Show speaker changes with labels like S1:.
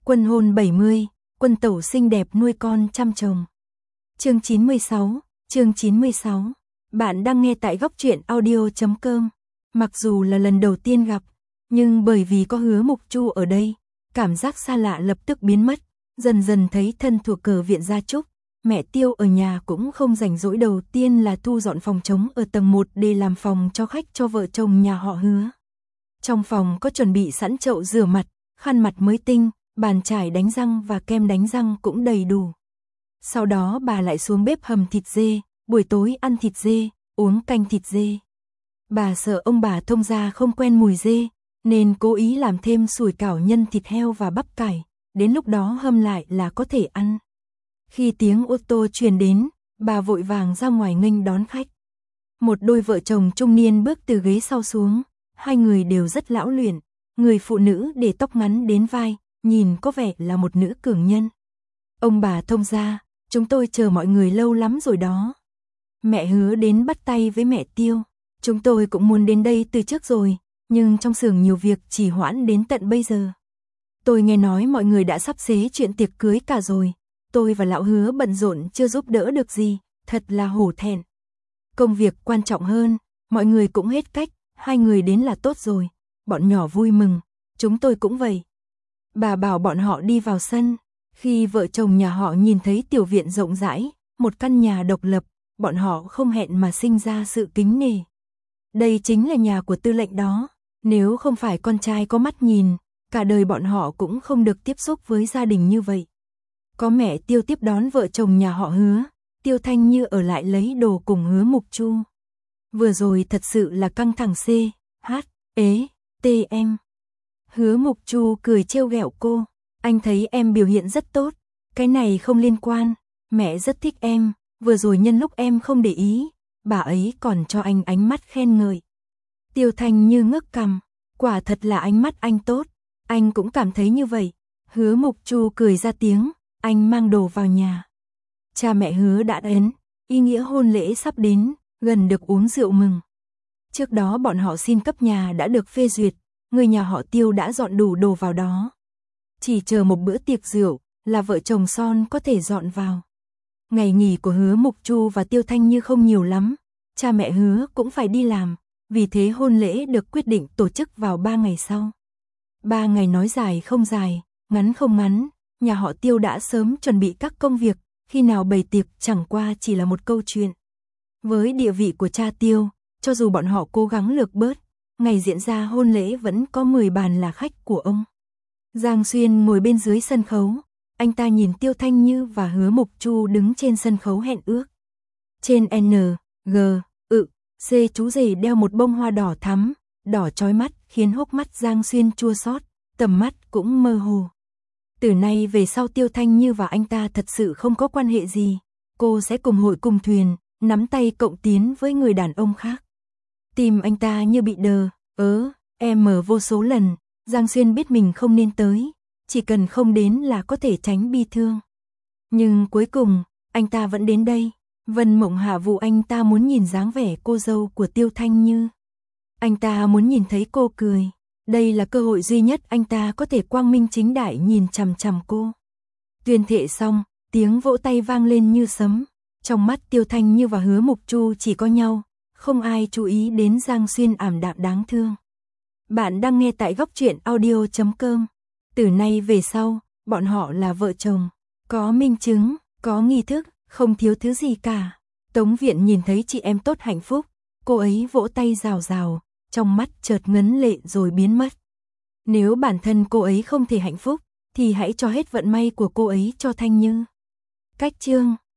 S1: Quân hôn 70, quân tẩu xinh đẹp nuôi con chăm chồng. Chương 96. Bạn đang nghe tại goctruyện.audio.com. Mặc dù là lần đầu tiên gặp, nhưng bởi vì có Hứa Mục Chu ở đây, cảm giác xa lạ lập tức biến mất, dần dần thấy thân thuộc cờ viện gia trúc. Mẹ Tiêu ở nhà cũng không rảnh rỗi, đầu tiên là thu dọn phòng trống ở tầng 1 để làm phòng cho khách cho vợ chồng nhà họ Hứa. Trong phòng có chuẩn bị sẵn chậu rửa mặt, khăn mặt mới tinh, bàn chải đánh răng và kem đánh răng cũng đầy đủ. Sau đó bà lại xuống bếp hầm thịt dê, buổi tối ăn thịt dê, uống canh thịt dê. Bà sợ ông bà Thông gia không quen mùi dê, nên cố ý làm thêm sủi cảo nhân thịt heo và bắp cải, đến lúc đó hâm lại là có thể ăn. Khi tiếng ô tô truyền đến, bà vội vàng ra ngoài nghênh đón khách. Một đôi vợ chồng trung niên bước từ ghế sau xuống, hai người đều rất lão luyện, người phụ nữ để tóc ngắn đến vai, nhìn có vẻ là một nữ cường nhân. Ông bà Thông gia, chúng tôi chờ mọi người lâu lắm rồi đó. Mẹ Hứa đến bắt tay với mẹ Tiêu, chúng tôi cũng muốn đến đây từ trước rồi, nhưng trong xưởng nhiều việc trì hoãn đến tận bây giờ. Tôi nghe nói mọi người đã sắp xế chuyện tiệc cưới cả rồi, tôi và lão Hứa bận rộn chưa giúp đỡ được gì, thật là hổ thẹn. Công việc quan trọng hơn, mọi người cũng hết cách, hai người đến là tốt rồi, bọn nhỏ vui mừng, chúng tôi cũng vậy. Bà bảo bọn họ đi vào sân, khi vợ chồng nhà họ nhìn thấy tiểu viện rộng rãi, một căn nhà độc lập, bọn họ không hẹn mà sinh ra sự kính nể. Đây chính là nhà của tư lệnh đó, nếu không phải con trai có mắt nhìn, cả đời bọn họ cũng không được tiếp xúc với gia đình như vậy. Có mẹ Tiêu tiếp đón vợ chồng nhà họ Hứa, Tiêu Thanh Như ở lại lấy đồ cùng Hứa Mục Chu. Vừa rồi thật sự là căng thẳng CHTM. Hứa Mục Chu cười trêu ghẹo cô, anh thấy em biểu hiện rất tốt, cái này không liên quan, mẹ rất thích em, vừa rồi nhân lúc em không để ý, bà ấy còn cho anh ánh mắt khen ngợi. Tiêu Thanh Như ngước cằm, quả thật là ánh mắt anh tốt, anh cũng cảm thấy như vậy. Hứa Mục Chu cười ra tiếng, anh mang đồ vào nhà. Cha mẹ Hứa đã đến, ý nghĩa hôn lễ sắp đến, gần được uống rượu mừng. Trước đó bọn họ xin cấp nhà đã được phê duyệt, người nhà họ Tiêu đã dọn đủ đồ vào đó. Chỉ chờ một bữa tiệc rượu là vợ chồng son có thể dọn vào. Ngày nghỉ của Hứa Mục Chu và Tiêu Thanh Như không nhiều lắm, cha mẹ Hứa cũng phải đi làm, vì thế hôn lễ được quyết định tổ chức vào 3 ngày sau. 3 ngày nói dài không dài, ngắn không ngắn, nhà họ Tiêu đã sớm chuẩn bị các công việc, khi nào bày tiệc chẳng qua chỉ là một câu chuyện. Với địa vị của cha Tiêu, cho dù bọn họ cố gắng lược bớt, ngày diễn ra hôn lễ vẫn có 10 bàn là khách của ông. Giang Xuyên ngồi bên dưới sân khấu, anh ta nhìn Tiêu Thanh Như và Hứa Mục Chu đứng trên sân khấu hẹn ước. Trên N, G, C chú rể đeo một bông hoa đỏ thắm, đỏ chói mắt khiến hốc mắt Giang Xuyên chua xót, tầm mắt cũng mơ hồ. Từ nay về sau Tiêu Thanh Như và anh ta thật sự không có quan hệ gì, cô sẽ cùng hội cùng thuyền, nắm tay cộng tiến với người đàn ông khác. Tim anh ta như bị đờ, mở vô số lần, Giang Xuyên biết mình không nên tới, chỉ cần không đến là có thể tránh bi thương. Nhưng cuối cùng, anh ta vẫn đến đây. Vân Mộng hạ vụ anh ta muốn nhìn dáng vẻ cô dâu của Tiêu Thanh Như. Anh ta muốn nhìn thấy cô cười. Đây là cơ hội duy nhất anh ta có thể quang minh chính đại nhìn chằm chằm cô. Tuyên thệ xong, tiếng vỗ tay vang lên như sấm. Trong mắt Tiêu Thanh Như và Hứa Mục Chu chỉ có nhau, không ai chú ý đến Giang Xuyên ảm đạm đáng thương. Bạn đang nghe tại goctruyện.audio.com. Từ nay về sau, bọn họ là vợ chồng. Có minh chứng, có nghi thức, không thiếu thứ gì cả. Tống Viện nhìn thấy chị em tốt hạnh phúc, cô ấy vỗ tay rào rào, trong mắt chợt ngấn lệ rồi biến mất. Nếu bản thân cô ấy không thể hạnh phúc, thì hãy cho hết vận may của cô ấy cho Thanh Như. Cách chương